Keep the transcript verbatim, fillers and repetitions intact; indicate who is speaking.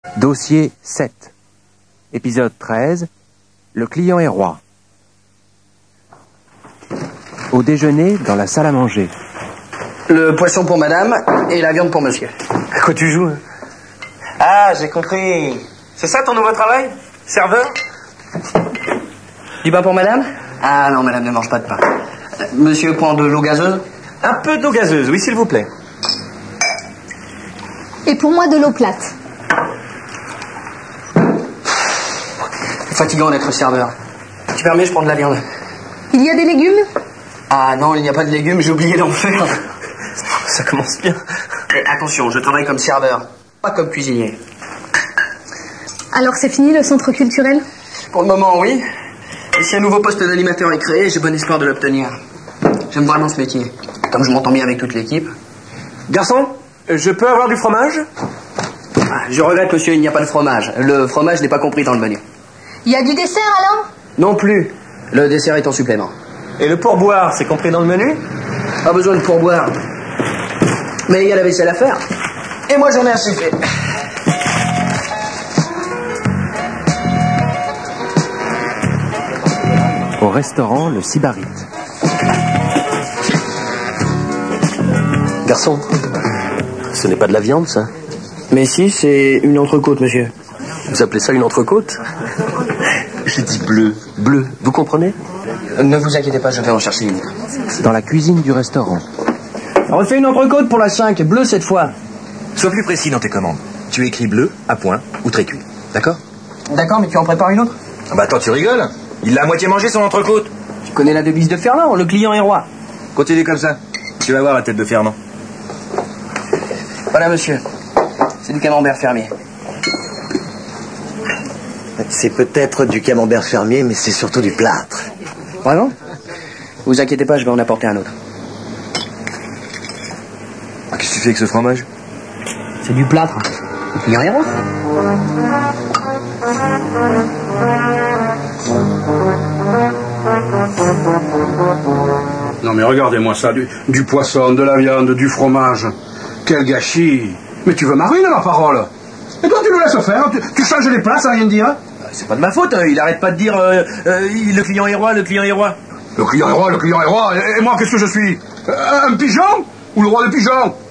Speaker 1: Dossier sept. Épisode treize. Le client est roi. Au déjeuner, dans la salle à manger.
Speaker 2: Le poisson pour madame et la viande pour monsieur.
Speaker 3: À quoi tu joues? Ah, j'ai compris. C'est ça ton nouveau travail? Serveur?
Speaker 2: Du pain pour madame? Ah non, madame ne mange pas de pain. Euh, Monsieur prend de l'eau gazeuse?
Speaker 3: Un peu d'eau gazeuse, oui, s'il vous plaît.
Speaker 4: Et pour moi, de l'eau plate.
Speaker 2: C'est fatigant d'être serveur. Tu permets, je prends de la viande.
Speaker 4: Il y a des légumes?
Speaker 2: Ah non, il n'y a pas de légumes, j'ai oublié d'en faire.
Speaker 3: Ça commence bien.
Speaker 2: Mais attention, je travaille comme serveur, pas comme cuisinier.
Speaker 4: Alors c'est fini le centre culturel?
Speaker 2: Pour le moment, oui. Et si un nouveau poste d'animateur est créé, j'ai bon espoir de l'obtenir. J'aime vraiment ce métier. Comme je m'entends bien avec toute l'équipe.
Speaker 3: Garçon, je peux avoir du fromage?
Speaker 2: Ah, je regrette, monsieur, il n'y a pas de fromage. Le fromage n'est pas compris dans le menu.
Speaker 4: Il y a du dessert alors?
Speaker 2: Non plus. Le dessert est en supplément.
Speaker 3: Et le pourboire, c'est compris dans le menu?
Speaker 2: Pas besoin de pourboire. Mais il y a la vaisselle à faire. Et moi, j'en ai assez fait.
Speaker 1: Au restaurant, le Sybarite.
Speaker 5: Garçon, ce n'est pas de la viande, ça?
Speaker 2: Mais si, c'est une entrecôte, monsieur.
Speaker 5: Vous appelez ça une entrecôte? J'ai dit bleu. Bleu, vous comprenez?
Speaker 2: Ne vous inquiétez pas, je vais en chercher une.
Speaker 1: Dans la cuisine du restaurant.
Speaker 2: Refais une entrecôte pour la cinq, bleu cette fois.
Speaker 6: Sois plus précis dans tes commandes. Tu écris bleu, à point ou très cuit. D'accord?
Speaker 2: D'accord, mais tu en prépares une autre?
Speaker 6: Ah bah attends, tu rigoles? Il l'a à moitié mangé son entrecôte.
Speaker 2: Tu connais la devise de Fernand, le client est roi.
Speaker 6: Continue comme ça. Tu vas voir la tête de Fernand.
Speaker 2: Voilà, monsieur. C'est du camembert fermier.
Speaker 5: C'est peut-être du camembert fermier, mais c'est surtout du plâtre.
Speaker 2: Vraiment? Vous inquiétez pas, je vais en apporter un autre.
Speaker 6: Ah, qu'est-ce que tu fais avec ce fromage?
Speaker 2: C'est du plâtre. Le client est roi.
Speaker 7: Non mais regardez-moi ça, du, du poisson, de la viande, du fromage. Quel gâchis. Mais tu veux ma ruine, ma parole? Et toi tu nous laisses faire, tu, tu changes les plats sans rien dire?
Speaker 3: C'est pas de ma faute, hein. Il arrête pas de dire euh, euh, le client est roi, le client est roi.
Speaker 7: Le client est roi, le client est roi, et, et moi qu'est-ce que je suis? Un pigeon? Ou le roi des pigeons?